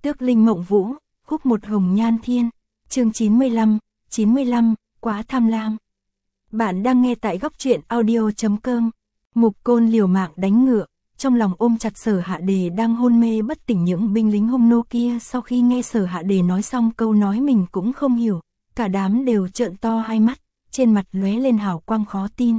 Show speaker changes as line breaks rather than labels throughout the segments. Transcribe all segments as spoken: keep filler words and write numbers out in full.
Tước Linh Mộng Vũ, khúc một Hồng Nhan Thiên, chương chín mươi lăm, chín mươi lăm, quá tham lam. Bạn đang nghe tại góc truyện audio chấm com. Mục Côn liều mạng đánh ngựa, trong lòng ôm chặt Sở Hạ Đề đang hôn mê bất tỉnh. Những binh lính hung nô kia sau khi nghe Sở Hạ Đề nói xong câu nói mình cũng không hiểu, cả đám đều trợn to hai mắt, trên mặt lóe lên hào quang khó tin.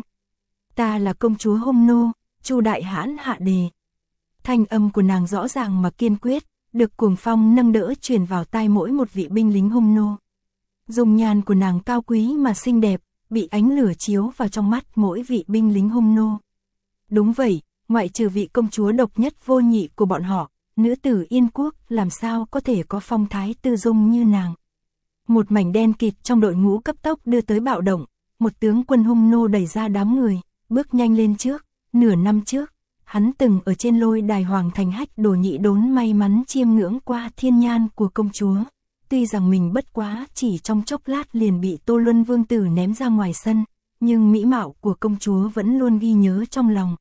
Ta là công chúa hung nô, Chu Đại Hãn Hạ Đề. Thanh âm của nàng rõ ràng mà kiên quyết, được cuồng phong nâng đỡ truyền vào tai mỗi một vị binh lính hung nô. Dung nhan của nàng cao quý mà xinh đẹp, bị ánh lửa chiếu vào trong mắt mỗi vị binh lính hung nô. Đúng vậy, ngoại trừ vị công chúa độc nhất vô nhị của bọn họ, nữ tử Yên Quốc làm sao có thể có phong thái tư dung như nàng. Một mảnh đen kịt trong đội ngũ cấp tốc đưa tới bạo động, một tướng quân hung nô đẩy ra đám người, bước nhanh lên trước. Nửa năm trước, hắn từng ở trên lôi đài Hoàng Thành Hách Đồ Nhị Đốn may mắn chiêm ngưỡng qua thiên nhan của công chúa. Tuy rằng mình bất quá chỉ trong chốc lát liền bị Tô Luân Vương tử ném ra ngoài sân, nhưng mỹ mạo của công chúa vẫn luôn ghi nhớ trong lòng.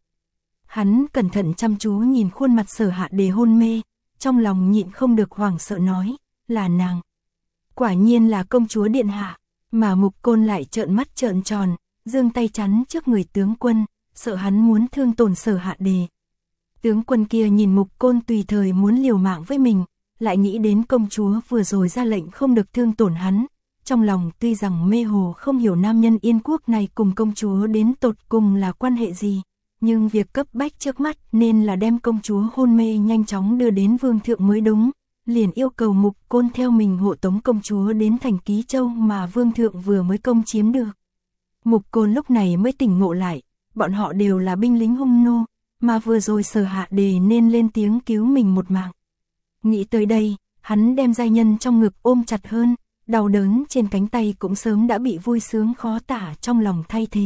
Hắn cẩn thận chăm chú nhìn khuôn mặt Sở Hạ Đề hôn mê, trong lòng nhịn không được hoảng sợ nói, là nàng. Quả nhiên là công chúa điện hạ, mà Mục Côn lại trợn mắt trợn tròn, giương tay chắn trước người tướng quân, sợ hắn muốn thương tổn Sở Hạ Đề. Tướng quân kia nhìn Mục Côn tùy thời muốn liều mạng với mình, lại nghĩ đến công chúa vừa rồi ra lệnh không được thương tổn hắn. Trong lòng tuy rằng mê hồ không hiểu nam nhân Yên Quốc này cùng công chúa đến tột cùng là quan hệ gì, nhưng việc cấp bách trước mắt nên là đem công chúa hôn mê nhanh chóng đưa đến vương thượng mới đúng. Liền yêu cầu Mục Côn theo mình hộ tống công chúa đến thành Ký Châu mà vương thượng vừa mới công chiếm được. Mục Côn lúc này mới tỉnh ngộ lại, bọn họ đều là binh lính hung nô, mà vừa rồi Sở Hạ Đề nên lên tiếng cứu mình một mạng. Nghĩ tới đây, hắn đem giai nhân trong ngực ôm chặt hơn, đau đớn trên cánh tay cũng sớm đã bị vui sướng khó tả trong lòng thay thế.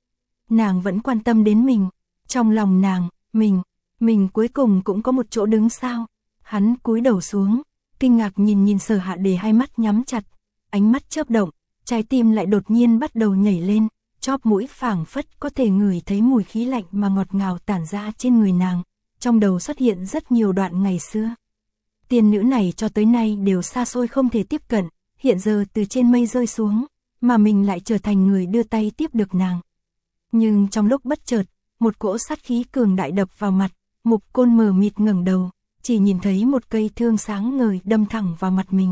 Nàng vẫn quan tâm đến mình, trong lòng nàng, mình, mình cuối cùng cũng có một chỗ đứng sao. Hắn cúi đầu xuống, kinh ngạc nhìn nhìn Sở Hạ Đề, hai mắt nhắm chặt, ánh mắt chớp động, trái tim lại đột nhiên bắt đầu nhảy lên, chóp mũi phảng phất có thể ngửi thấy mùi khí lạnh mà ngọt ngào tản ra trên người nàng. Trong đầu xuất hiện rất nhiều đoạn ngày xưa. Tiên nữ này cho tới nay đều xa xôi không thể tiếp cận, hiện giờ từ trên mây rơi xuống, mà mình lại trở thành người đưa tay tiếp được nàng. Nhưng trong lúc bất chợt, một cỗ sát khí cường đại đập vào mặt, Mục Côn mờ mịt ngẩng đầu, chỉ nhìn thấy một cây thương sáng ngời đâm thẳng vào mặt mình.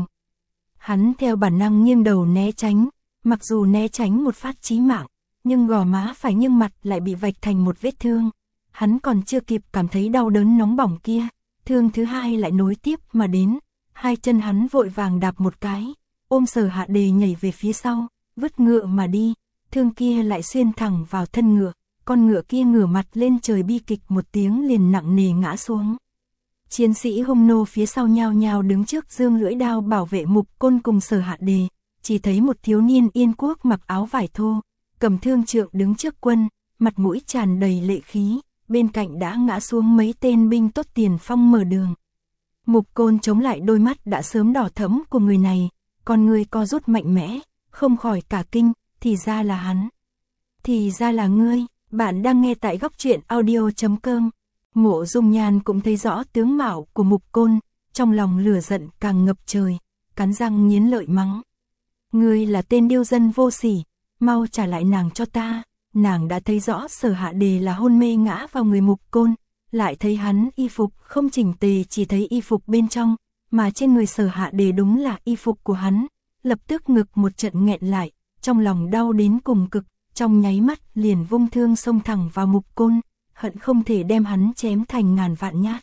Hắn theo bản năng nghiêng đầu né tránh, mặc dù né tránh một phát chí mạng, nhưng gò má phải nghiêng mặt lại bị vạch thành một vết thương. Hắn còn chưa kịp cảm thấy đau đớn nóng bỏng kia, thương thứ hai lại nối tiếp mà đến. Hai chân hắn vội vàng đạp một cái, ôm Sở Hạ Đề nhảy về phía sau, vứt ngựa mà đi. Thương kia lại xuyên thẳng vào thân ngựa, con ngựa kia ngửa mặt lên trời bi kịch một tiếng liền nặng nề ngã xuống. Chiến sĩ hung nô phía sau nhao nhao đứng trước dương lưỡi đao bảo vệ Mục Côn cùng Sở Hạ Đề, chỉ thấy một thiếu niên Yên Quốc mặc áo vải thô, cầm thương trượng đứng trước quân, mặt mũi tràn đầy lệ khí, bên cạnh đã ngã xuống mấy tên binh tốt tiền phong mở đường. Mục Côn chống lại đôi mắt đã sớm đỏ thẫm của người này, con người co rút mạnh mẽ, không khỏi cả kinh, thì ra là hắn. Thì ra là ngươi, bạn đang nghe tại góc truyện audio chấm com. Mộ Dung Nhan cũng thấy rõ tướng mạo của Mục Côn, trong lòng lửa giận càng ngập trời, cắn răng nghiến lợi mắng. Ngươi là tên điêu dân vô sỉ, mau trả lại nàng cho ta. Nàng đã thấy rõ Sở Hạ Đề là hôn mê ngã vào người Mục Côn, lại thấy hắn y phục không chỉnh tề, chỉ thấy y phục bên trong, mà trên người Sở Hạ Đề đúng là y phục của hắn. Lập tức ngực một trận nghẹn lại, trong lòng đau đến cùng cực, trong nháy mắt liền vung thương xông thẳng vào Mục Côn, hận không thể đem hắn chém thành ngàn vạn nhát.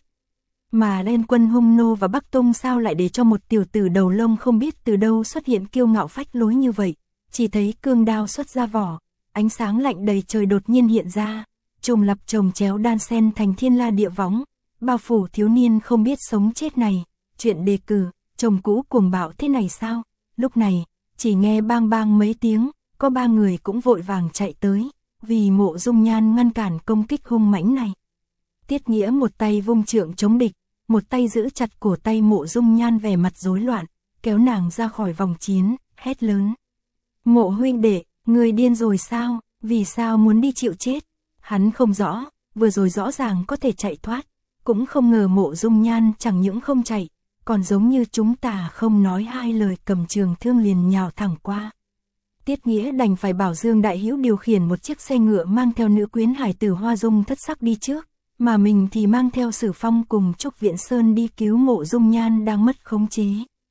Mà Liên quân hung nô và Bắc Tông sao lại để cho một tiểu tử đầu lông không biết từ đâu xuất hiện kiêu ngạo phách lối như vậy. Chỉ thấy cương đao xuất ra vỏ, ánh sáng lạnh đầy trời đột nhiên hiện ra, trùng lập chồng chéo đan xen thành thiên la địa võng, bao phủ thiếu niên không biết sống chết này. Chuyện đề cử, chồng cũ cuồng bạo thế này sao? Lúc này, chỉ nghe bang bang mấy tiếng, có ba người cũng vội vàng chạy tới, vì Mộ Dung Nhan ngăn cản công kích hung mãnh này. Tiết Nghĩa một tay vung trượng chống địch, một tay giữ chặt cổ tay Mộ Dung Nhan vẻ mặt rối loạn, kéo nàng ra khỏi vòng chiến, hét lớn. Mộ huynh đệ, người điên rồi sao, vì sao muốn đi chịu chết? Hắn không rõ, vừa rồi rõ ràng có thể chạy thoát, cũng không ngờ Mộ Dung Nhan chẳng những không chạy, còn giống như chúng ta không nói hai lời cầm trường thương liền nhào thẳng qua. Tiết Nghĩa đành phải bảo Dương Đại Hữu điều khiển một chiếc xe ngựa mang theo nữ quyến hải tử Hoa Dung thất sắc đi trước, mà mình thì mang theo Sử Phong cùng Trúc Viễn Sơn đi cứu Mộ Dung Nhan đang mất khống chế.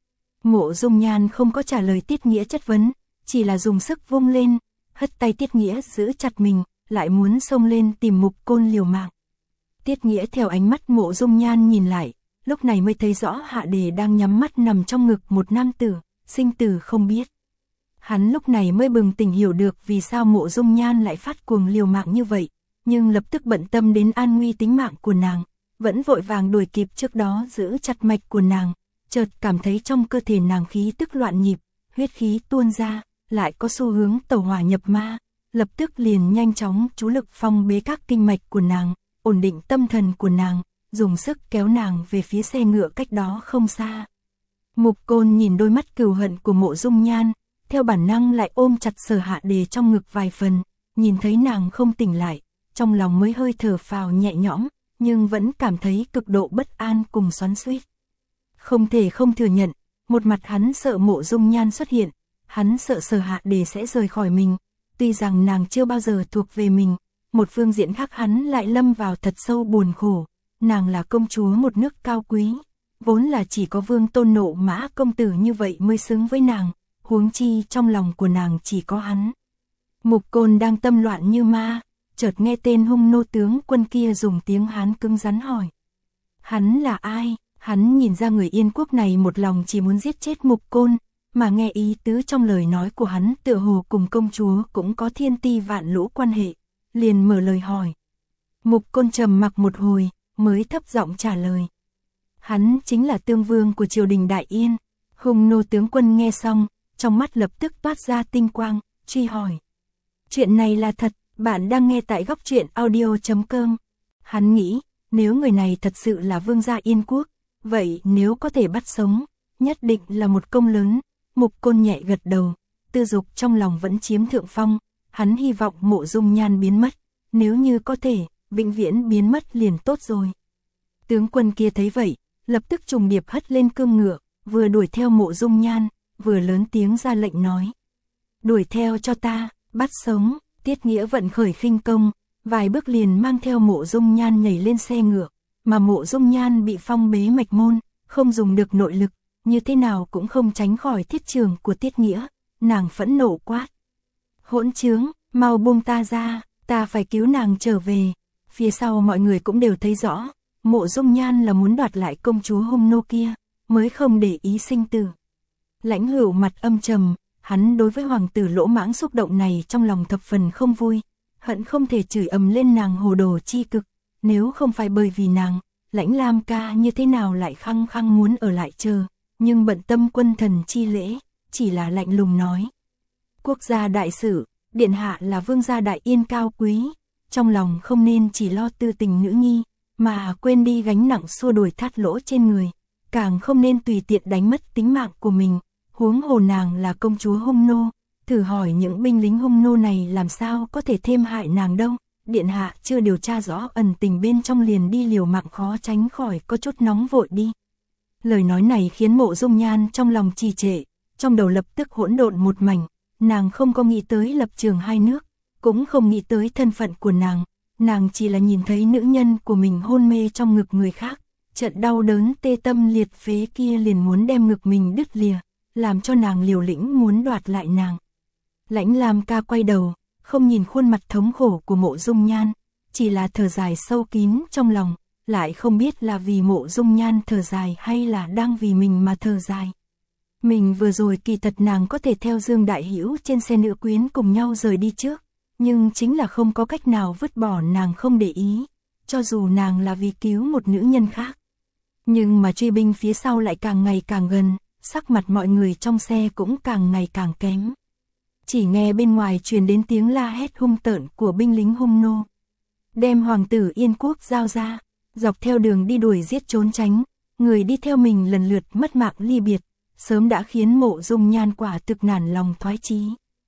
Mộ Dung Nhan không có trả lời Tiết Nghĩa chất vấn, chỉ là dùng sức vung lên, hất tay Tiết Nghĩa giữ chặt mình, lại muốn xông lên tìm Mục Côn liều mạng. Tiết Nghĩa theo ánh mắt Mộ Dung Nhan nhìn lại, lúc này mới thấy rõ Hạ Đề đang nhắm mắt nằm trong ngực một nam tử, sinh tử không biết. Hắn lúc này mới bừng tỉnh hiểu được vì sao Mộ Dung Nhan lại phát cuồng liều mạng như vậy, nhưng lập tức bận tâm đến an nguy tính mạng của nàng, vẫn vội vàng đuổi kịp trước đó giữ chặt mạch của nàng, chợt cảm thấy trong cơ thể nàng khí tức loạn nhịp, huyết khí tuôn ra, lại có xu hướng tẩu hỏa nhập ma, lập tức liền nhanh chóng chú lực phong bế các kinh mạch của nàng, ổn định tâm thần của nàng, dùng sức kéo nàng về phía xe ngựa cách đó không xa. Mục Côn nhìn đôi mắt cừu hận của Mộ Dung Nhan, theo bản năng lại ôm chặt Sở Hạ Đề trong ngực vài phần, nhìn thấy nàng không tỉnh lại, trong lòng mới hơi thở phào nhẹ nhõm, nhưng vẫn cảm thấy cực độ bất an cùng xoắn xuýt. Không thể không thừa nhận, một mặt hắn sợ Mộ Dung Nhan xuất hiện, hắn sợ Sở Hạ Đề sẽ rời khỏi mình, tuy rằng nàng chưa bao giờ thuộc về mình, một phương diện khác hắn lại lâm vào thật sâu buồn khổ, nàng là công chúa một nước cao quý, vốn là chỉ có Vương Tôn Nộ Mã công tử như vậy mới xứng với nàng, huống chi trong lòng của nàng chỉ có hắn. Mục Côn đang tâm loạn như ma, chợt nghe tên hung nô tướng quân kia dùng tiếng Hán cứng rắn hỏi. Hắn là ai? Hắn nhìn ra người Yên Quốc này một lòng chỉ muốn giết chết Mục Côn, mà nghe ý tứ trong lời nói của hắn tựa hồ cùng công chúa cũng có thiên ti vạn lũ quan hệ, liền mở lời hỏi. Mục Côn trầm mặc một hồi, mới thấp giọng trả lời. Hắn chính là tương vương của triều đình Đại Yên. Hung nô tướng quân nghe xong, trong mắt lập tức toát ra tinh quang, truy hỏi. Chuyện này là thật, bạn đang nghe tại góc truyện audio chấm com. Hắn nghĩ, nếu người này thật sự là vương gia Yên Quốc, vậy nếu có thể bắt sống, nhất định là một công lớn. Mục Côn nhẹ gật đầu, tư dục trong lòng vẫn chiếm thượng phong, hắn hy vọng Mộ Dung Nhan biến mất, nếu như có thể, vĩnh viễn biến mất liền tốt rồi. Tướng quân kia thấy vậy, lập tức trùng điệp hất lên cương ngựa, vừa đuổi theo Mộ Dung Nhan, vừa lớn tiếng ra lệnh nói. Đuổi theo cho ta, bắt sống. Tiết Nghĩa vận khởi khinh công, vài bước liền mang theo Mộ Dung Nhan nhảy lên xe ngựa, mà Mộ Dung Nhan bị phong bế mạch môn, không dùng được nội lực, như thế nào cũng không tránh khỏi thiết trường của Tiết Nghĩa, nàng phẫn nộ quát. Hỗn trướng, mau buông ta ra, ta phải cứu nàng trở về. Phía sau mọi người cũng đều thấy rõ, Mộ Dung Nhan là muốn đoạt lại công chúa hung nô kia, mới không để ý sinh tử. Lãnh Hữu mặt âm trầm, hắn đối với hoàng tử lỗ mãng xúc động này trong lòng thập phần không vui, hận không thể chửi ầm lên nàng hồ đồ chi cực, nếu không phải bởi vì nàng, Lãnh Lam ca như thế nào lại khăng khăng muốn ở lại chờ, nhưng bận tâm quân thần chi lễ, chỉ là lạnh lùng nói. Quốc gia đại sự, điện hạ là vương gia Đại Yên cao quý, trong lòng không nên chỉ lo tư tình nữ nhi, mà quên đi gánh nặng xua đuổi thắt lỗ trên người, càng không nên tùy tiện đánh mất tính mạng của mình. Huống hồ nàng là công chúa hung nô, thử hỏi những binh lính hung nô này làm sao có thể thêm hại nàng đâu, điện hạ chưa điều tra rõ ẩn tình bên trong liền đi liều mạng khó tránh khỏi có chút nóng vội đi. Lời nói này khiến Mộ Dung Nhan trong lòng trì trệ, trong đầu lập tức hỗn độn một mảnh, nàng không có nghĩ tới lập trường hai nước, cũng không nghĩ tới thân phận của nàng, nàng chỉ là nhìn thấy nữ nhân của mình hôn mê trong ngực người khác, trận đau đớn tê tâm liệt phế kia liền muốn đem ngực mình đứt lìa, làm cho nàng liều lĩnh muốn đoạt lại nàng. Lãnh Lam ca quay đầu, không nhìn khuôn mặt thống khổ của Mộ Dung Nhan, chỉ là thở dài sâu kín trong lòng, lại không biết là vì Mộ Dung Nhan thở dài hay là đang vì mình mà thở dài. Mình vừa rồi kỳ thật nàng có thể theo Dương Đại Hữu trên xe nữ quyến cùng nhau rời đi trước, nhưng chính là không có cách nào vứt bỏ nàng không để ý, cho dù nàng là vì cứu một nữ nhân khác. Nhưng mà truy binh phía sau lại càng ngày càng gần, sắc mặt mọi người trong xe cũng càng ngày càng kém. Chỉ nghe bên ngoài truyền đến tiếng la hét hung tợn của binh lính hung nô. Đem hoàng tử Yên Quốc giao ra, dọc theo đường đi đuổi giết trốn tránh, người đi theo mình lần lượt mất mạng ly biệt, sớm đã khiến Mộ Dung Nhan quả thực nản lòng thoái chí.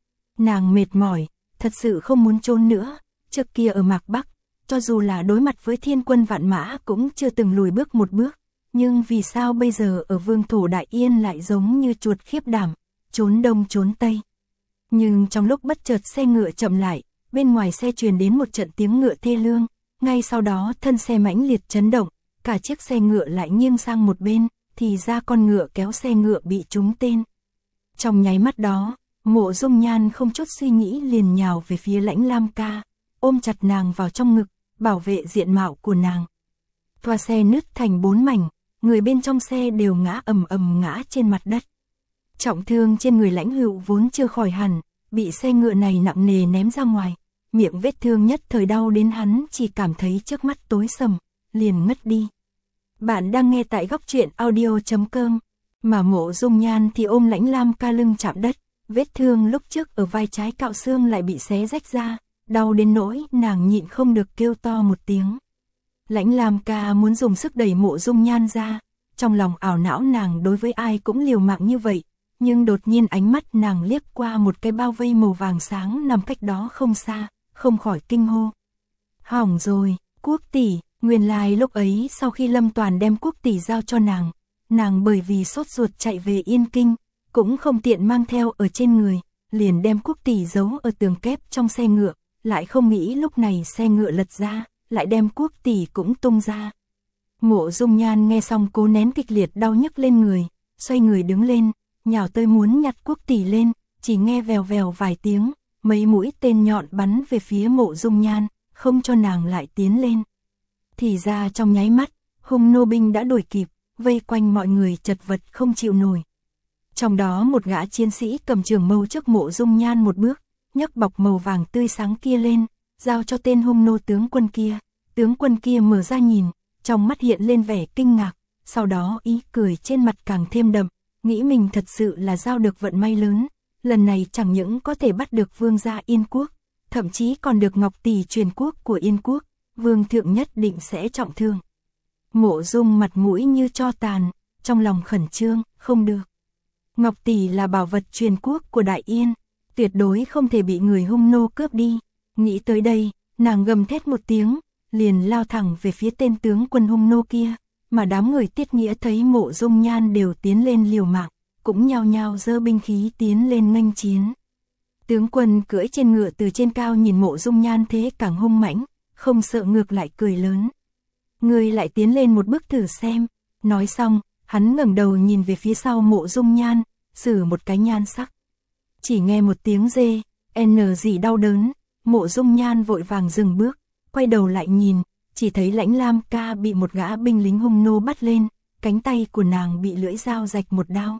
Nàng mệt mỏi, thật sự không muốn trốn nữa, trước kia ở Mạc Bắc, cho dù là đối mặt với thiên quân vạn mã cũng chưa từng lùi bước một bước, nhưng vì sao bây giờ ở vương thổ Đại Yên lại giống như chuột khiếp đảm, trốn đông trốn tây. Nhưng trong lúc bất chợt xe ngựa chậm lại, bên ngoài xe truyền đến một trận tiếng ngựa thê lương, ngay sau đó thân xe mãnh liệt chấn động, cả chiếc xe ngựa lại nghiêng sang một bên, thì ra con ngựa kéo xe ngựa bị trúng tên. Trong nháy mắt đó, Mộ Dung Nhan không chút suy nghĩ liền nhào về phía Lãnh Lam Ca, ôm chặt nàng vào trong ngực, bảo vệ diện mạo của nàng. Toa xe nứt thành bốn mảnh, người bên trong xe đều ngã ầm ầm ngã trên mặt đất. Trọng thương trên người Lãnh Hữu vốn chưa khỏi hẳn, bị xe ngựa này nặng nề ném ra ngoài, miệng vết thương nhất thời đau đến hắn chỉ cảm thấy trước mắt tối sầm, liền ngất đi. Bạn đang nghe tại góc truyện audio chấm com, mà Mộ Dung Nhan thì ôm Lãnh Lam Ca lưng chạm đất, vết thương lúc trước ở vai trái cạo xương lại bị xé rách ra, đau đến nỗi nàng nhịn không được kêu to một tiếng. Lãnh Lam Ca muốn dùng sức đẩy Mộ Dung Nhan ra, trong lòng ảo não nàng đối với ai cũng liều mạng như vậy, nhưng đột nhiên ánh mắt nàng liếc qua một cái bao vây màu vàng sáng nằm cách đó không xa, không khỏi kinh hô. Hỏng rồi, Quốc tỷ, nguyên lai lúc ấy sau khi Lâm Toàn đem Quốc tỷ giao cho nàng, nàng bởi vì sốt ruột chạy về Yên Kinh, cũng không tiện mang theo ở trên người, liền đem Quốc tỷ giấu ở tường kép trong xe ngựa, lại không nghĩ lúc này xe ngựa lật ra, lại đem Quốc tỷ cũng tung ra. Mộ Dung Nhan nghe xong cố nén kịch liệt đau nhức lên người, xoay người đứng lên, nhào tới muốn nhặt Quốc tỷ lên, chỉ nghe vèo vèo vài tiếng, mấy mũi tên nhọn bắn về phía Mộ Dung Nhan, không cho nàng lại tiến lên. Thì ra trong nháy mắt, hung nô binh đã đuổi kịp, vây quanh mọi người chật vật không chịu nổi. Trong đó một gã chiến sĩ cầm trường mâu trước Mộ Dung Nhan một bước, nhấc bọc màu vàng tươi sáng kia lên, giao cho tên hung nô tướng quân kia. Tướng quân kia mở ra nhìn, trong mắt hiện lên vẻ kinh ngạc, sau đó ý cười trên mặt càng thêm đậm, nghĩ mình thật sự là giao được vận may lớn, lần này chẳng những có thể bắt được vương gia Yên Quốc, thậm chí còn được Ngọc tỷ truyền quốc của Yên Quốc, vương thượng nhất định sẽ trọng thương. Mộ Dung mặt mũi như tro tàn, trong lòng khẩn trương, không được. Ngọc tỷ là bảo vật truyền quốc của Đại Yên, tuyệt đối không thể bị người hung nô cướp đi. Nghĩ tới đây, nàng gầm thét một tiếng, liền lao thẳng về phía tên tướng quân hung nô kia, mà đám người Tiết Nghĩa thấy Mộ Dung Nhan đều tiến lên liều mạng, cũng nhao nhao giơ binh khí tiến lên nghênh chiến. Tướng quân cưỡi trên ngựa từ trên cao nhìn Mộ Dung Nhan thế càng hung mãnh, không sợ ngược lại cười lớn. Ngươi lại tiến lên một bước thử xem. Nói xong, hắn ngẩng đầu nhìn về phía sau Mộ Dung Nhan, sử một cái nhan sắc. Chỉ nghe một tiếng dê, n gì đau đớn, Mộ Dung Nhan vội vàng dừng bước, quay đầu lại nhìn, chỉ thấy Lãnh Lam Ca bị một gã binh lính hung nô bắt lên, cánh tay của nàng bị lưỡi dao rạch một đao.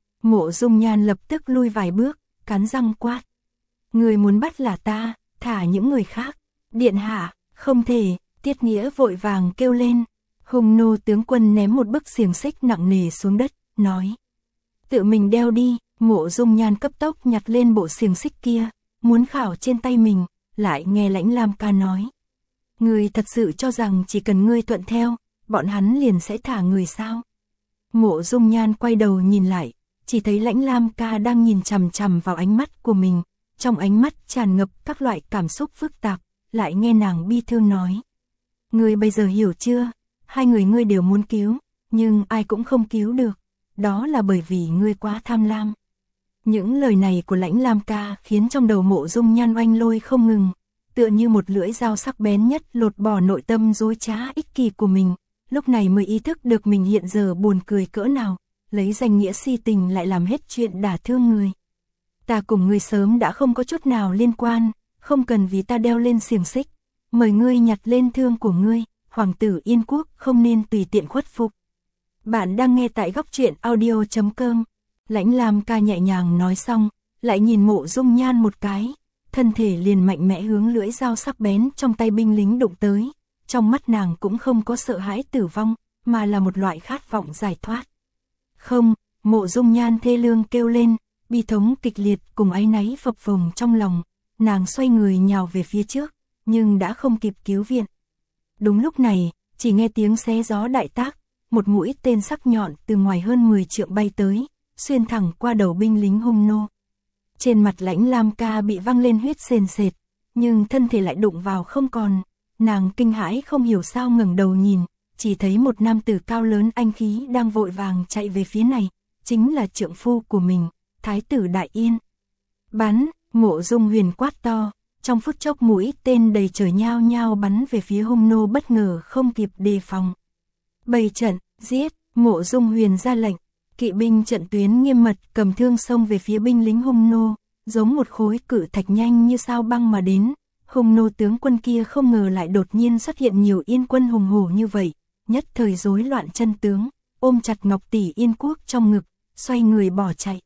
Mộ Dung Nhan lập tức lui vài bước, cắn răng quát. Người muốn bắt là ta, thả những người khác. Điện hạ, không thể, Tiết Nghĩa vội vàng kêu lên. Hung nô tướng quân ném một bức xiềng xích nặng nề xuống đất, nói. Tự mình đeo đi. Mộ Dung Nhan cấp tốc nhặt lên bộ xiềng xích kia, muốn khảo trên tay mình, lại nghe Lãnh Lam Ca nói. Người thật sự cho rằng chỉ cần ngươi thuận theo, bọn hắn liền sẽ thả người sao? Mộ Dung Nhan quay đầu nhìn lại, chỉ thấy Lãnh Lam Ca đang nhìn chằm chằm vào ánh mắt của mình, trong ánh mắt tràn ngập các loại cảm xúc phức tạp, lại nghe nàng bi thương nói. Ngươi bây giờ hiểu chưa? Hai người ngươi đều muốn cứu, nhưng ai cũng không cứu được, đó là bởi vì ngươi quá tham lam. Những lời này của Lãnh Lam Ca khiến trong đầu Mộ Dung Nhan oanh lôi không ngừng, tựa như một lưỡi dao sắc bén nhất lột bỏ nội tâm dối trá ích kỷ của mình, lúc này mới ý thức được mình hiện giờ buồn cười cỡ nào, lấy danh nghĩa si tình lại làm hết chuyện đả thương người. Ta cùng ngươi sớm đã không có chút nào liên quan, không cần vì ta đeo lên xiềng xích, mời ngươi nhặt lên thương của ngươi, hoàng tử Yên Quốc không nên tùy tiện khuất phục. Bạn đang nghe tại góc truyện audio chấm com. Lãnh Lam Ca nhẹ nhàng nói xong, lại nhìn Mộ Dung Nhan một cái, thân thể liền mạnh mẽ hướng lưỡi dao sắc bén trong tay binh lính đụng tới, trong mắt nàng cũng không có sợ hãi tử vong, mà là một loại khát vọng giải thoát. Không, Mộ Dung Nhan thê lương kêu lên, bi thống kịch liệt cùng áy náy phập phồng trong lòng, nàng xoay người nhào về phía trước, nhưng đã không kịp cứu viện. Đúng lúc này, chỉ nghe tiếng xé gió đại tác, một mũi tên sắc nhọn từ ngoài hơn mười trượng bay tới, xuyên thẳng qua đầu binh lính hung nô. Trên mặt Lãnh Lam Ca bị văng lên huyết sền sệt, nhưng thân thể lại đụng vào không còn, nàng kinh hãi không hiểu sao ngẩng đầu nhìn, chỉ thấy một nam tử cao lớn anh khí đang vội vàng chạy về phía này, chính là trượng phu của mình, Thái tử Đại Yên. Bắn, Mộ Dung Huyền quát to, trong phút chốc mũi tên đầy trời nhao nhao bắn về phía hung nô, bất ngờ không kịp đề phòng. Bày trận, giết, Mộ Dung Huyền ra lệnh, kỵ binh trận tuyến nghiêm mật cầm thương xông về phía binh lính hung nô, giống một khối cự thạch nhanh như sao băng mà đến. Hung nô tướng quân kia không ngờ lại đột nhiên xuất hiện nhiều Yên quân hùng hổ như vậy, nhất thời rối loạn chân tướng, ôm chặt Ngọc tỷ Yên quốc trong ngực, xoay người bỏ chạy.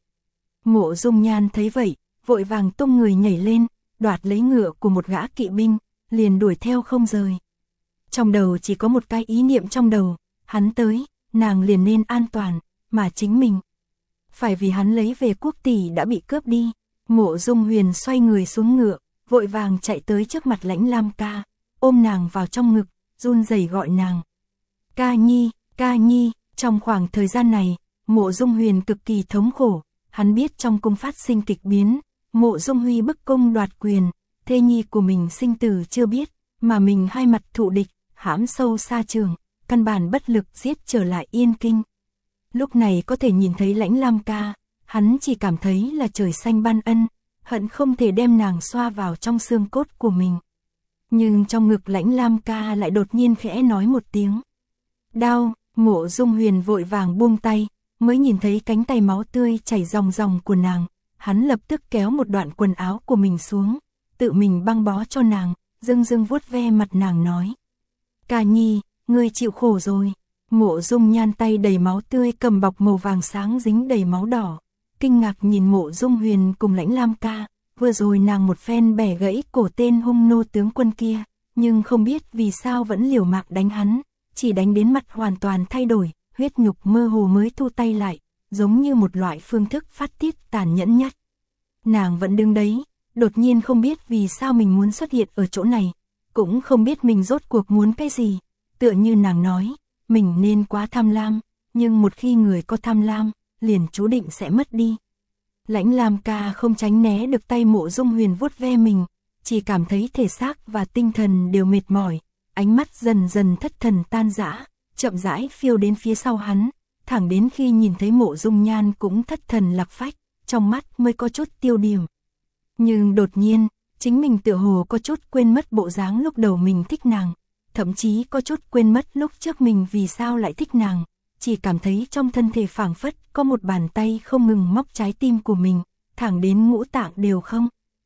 Mộ Dung Nhan thấy vậy, vội vàng tung người nhảy lên, đoạt lấy ngựa của một gã kỵ binh, liền đuổi theo không rời. Trong đầu chỉ có một cái ý niệm trong đầu, hắn tới, nàng liền nên an toàn, mà chính mình phải vì hắn lấy về quốc tỷ đã bị cướp đi. Mộ Dung Huyền xoay người xuống ngựa, vội vàng chạy tới trước mặt Lãnh Lam Ca, ôm nàng vào trong ngực, run rẩy gọi nàng. Ca Nhi, Ca Nhi, trong khoảng thời gian này, Mộ Dung Huyền cực kỳ thống khổ, hắn biết trong cung phát sinh kịch biến, Mộ Dung Huy bức cung đoạt quyền, thê nhi của mình sinh tử chưa biết, mà mình hai mặt thụ địch, hãm sâu xa trường, căn bản bất lực giết trở lại Yên Kinh. Lúc này có thể nhìn thấy Lãnh Lam Ca, hắn chỉ cảm thấy là trời xanh ban ân, hận không thể đem nàng xoa vào trong xương cốt của mình. Nhưng trong ngực Lãnh Lam Ca lại đột nhiên khẽ nói một tiếng. Đau, Mộ Dung Huyền vội vàng buông tay, mới nhìn thấy cánh tay máu tươi chảy ròng ròng của nàng, hắn lập tức kéo một đoạn quần áo của mình xuống, tự mình băng bó cho nàng, dưng dưng vuốt ve mặt nàng nói. Ca Nhi, ngươi chịu khổ rồi. Mộ Dung Nhan tay đầy máu tươi cầm bọc màu vàng sáng dính đầy máu đỏ, kinh ngạc nhìn Mộ Dung Huyền cùng Lãnh Lam Ca, vừa rồi nàng một phen bẻ gãy cổ tên hung nô tướng quân kia, nhưng không biết vì sao vẫn liều mạng đánh hắn, chỉ đánh đến mặt hoàn toàn thay đổi, huyết nhục mơ hồ mới thu tay lại, giống như một loại phương thức phát tiết tàn nhẫn nhất. Nàng vẫn đứng đấy, đột nhiên không biết vì sao mình muốn xuất hiện ở chỗ này, cũng không biết mình rốt cuộc muốn cái gì, tựa như nàng nói, mình nên quá tham lam, nhưng một khi người có tham lam, liền chú định sẽ mất đi. Lãnh Lam Ca không tránh né được tay Mộ Dung Huyền vuốt ve mình, chỉ cảm thấy thể xác và tinh thần đều mệt mỏi, ánh mắt dần dần thất thần tan rã, chậm rãi phiêu đến phía sau hắn, thẳng đến khi nhìn thấy Mộ Dung Nhan cũng thất thần lạc phách, trong mắt mới có chút tiêu điểm. Nhưng đột nhiên, chính mình tựa hồ có chút quên mất bộ dáng lúc đầu mình thích nàng, thậm chí có chút quên mất lúc trước mình vì sao lại thích nàng, chỉ cảm thấy trong thân thể phảng phất có một bàn tay không ngừng móc trái tim của mình, thẳng đến ngũ tạng đều không.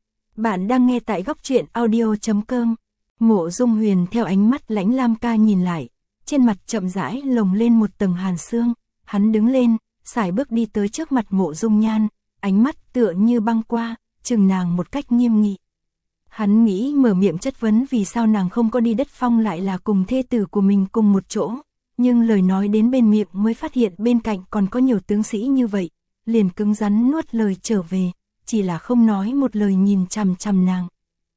Bạn đang nghe tại góc truyện audio chấm com. Mộ Dung Huyền theo ánh mắt Lãnh Lam Ca nhìn lại, trên mặt chậm rãi lồng lên một tầng hàn sương, hắn đứng lên, sải bước đi tới trước mặt Mộ Dung Nhan, ánh mắt tựa như băng qua, chừng nàng một cách nghiêm nghị. Hắn nghĩ mở miệng chất vấn vì sao nàng không có đi đất phong lại là cùng thê tử của mình cùng một chỗ, nhưng lời nói đến bên miệng mới phát hiện bên cạnh còn có nhiều tướng sĩ như vậy, liền cứng rắn nuốt lời trở về, chỉ là không nói một lời nhìn chằm chằm nàng.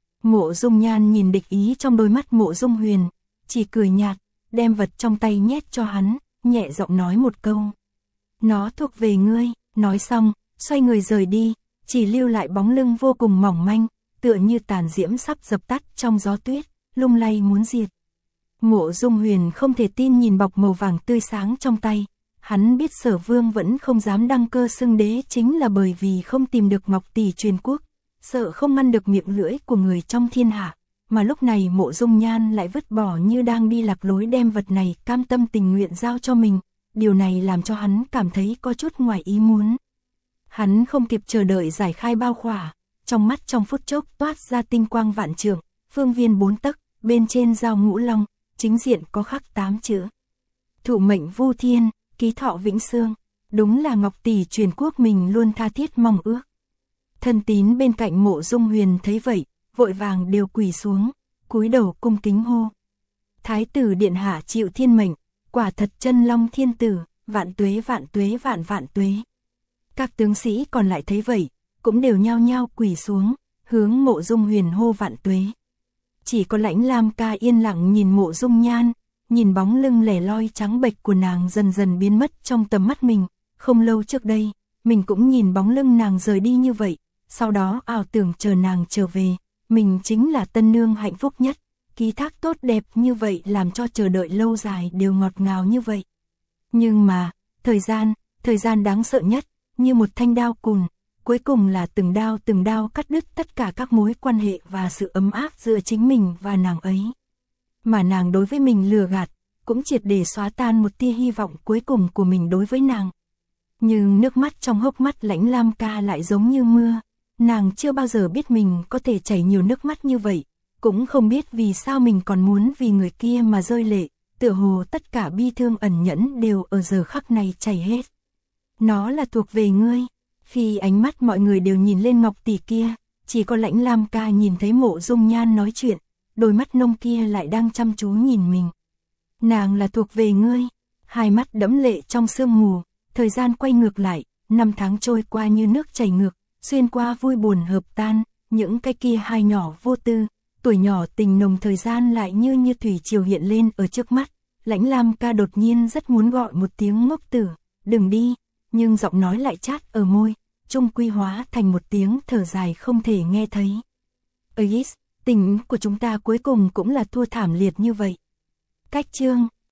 Mộ Dung Nhan nhìn địch ý trong đôi mắt Mộ Dung Huyền, chỉ cười nhạt, đem vật trong tay nhét cho hắn, nhẹ giọng nói một câu. Nó thuộc về ngươi, nói xong, xoay người rời đi, chỉ lưu lại bóng lưng vô cùng mỏng manh, tựa như tàn diễm sắp dập tắt trong gió tuyết, lung lay muốn diệt. Mộ Dung Huyền không thể tin nhìn bọc màu vàng tươi sáng trong tay, hắn biết Sở Vương vẫn không dám đăng cơ xưng đế chính là bởi vì không tìm được Ngọc tỷ truyền quốc, sợ không ngăn được miệng lưỡi của người trong thiên hạ, mà lúc này Mộ Dung Nhan lại vứt bỏ như đang đi lạc lối đem vật này cam tâm tình nguyện giao cho mình, điều này làm cho hắn cảm thấy có chút ngoài ý muốn. Hắn không kịp chờ đợi giải khai bao khỏa, trong mắt trong phút chốc toát ra tinh quang vạn trượng, phương viên bốn tấc, bên trên dao ngũ long, chính diện có khắc tám chữ. Thụ mệnh vu thiên, ký thọ vĩnh xương, đúng là Ngọc tỷ truyền quốc mình luôn tha thiết mong ước. Thân tín bên cạnh Mộ Dung Huyền thấy vậy, vội vàng đều quỳ xuống, cúi đầu cung kính hô. Thái tử điện hạ chịu thiên mệnh, quả thật chân long thiên tử, vạn tuế vạn tuế vạn vạn tuế. Các tướng sĩ còn lại thấy vậy, cũng đều nhao nhao quỳ xuống, hướng Mộ Dung Huyền hô vạn tuế. Chỉ có Lãnh Lam Ca yên lặng nhìn Mộ Dung Nhan, nhìn bóng lưng lẻ loi trắng bệch của nàng dần dần biến mất trong tầm mắt mình, không lâu trước đây, mình cũng nhìn bóng lưng nàng rời đi như vậy, sau đó ảo tưởng chờ nàng trở về, mình chính là tân nương hạnh phúc nhất, ký thác tốt đẹp như vậy làm cho chờ đợi lâu dài đều ngọt ngào như vậy. Nhưng mà, thời gian, thời gian đáng sợ nhất, như một thanh đao cùn, cuối cùng là từng đao từng đao cắt đứt tất cả các mối quan hệ và sự ấm áp giữa chính mình và nàng ấy. Mà nàng đối với mình lừa gạt, cũng triệt để xóa tan một tia hy vọng cuối cùng của mình đối với nàng. Nhưng nước mắt trong hốc mắt Lãnh Lam ca lại giống như mưa, nàng chưa bao giờ biết mình có thể chảy nhiều nước mắt như vậy, cũng không biết vì sao mình còn muốn vì người kia mà rơi lệ, tựa hồ tất cả bi thương ẩn nhẫn đều ở giờ khắc này chảy hết. Nó là thuộc về ngươi. Khi ánh mắt mọi người đều nhìn lên Ngọc tỷ kia, chỉ có Lãnh Lam ca nhìn thấy Mộ Dung Nhan nói chuyện, đôi mắt nông kia lại đang chăm chú nhìn mình. Nàng là thuộc về ngươi. Hai mắt đẫm lệ trong sương mù, thời gian quay ngược lại, năm tháng trôi qua như nước chảy ngược, xuyên qua vui buồn hợp tan, những cái kia hai nhỏ vô tư, tuổi nhỏ tình nồng thời gian lại như như thủy triều hiện lên ở trước mắt. Lãnh Lam ca đột nhiên rất muốn gọi một tiếng ngốc tử, đừng đi, nhưng giọng nói lại chát ở môi, chung quy hóa thành một tiếng thở dài không thể nghe thấy. Aegis, tình của chúng ta cuối cùng cũng là thua thảm liệt như vậy. Cách chương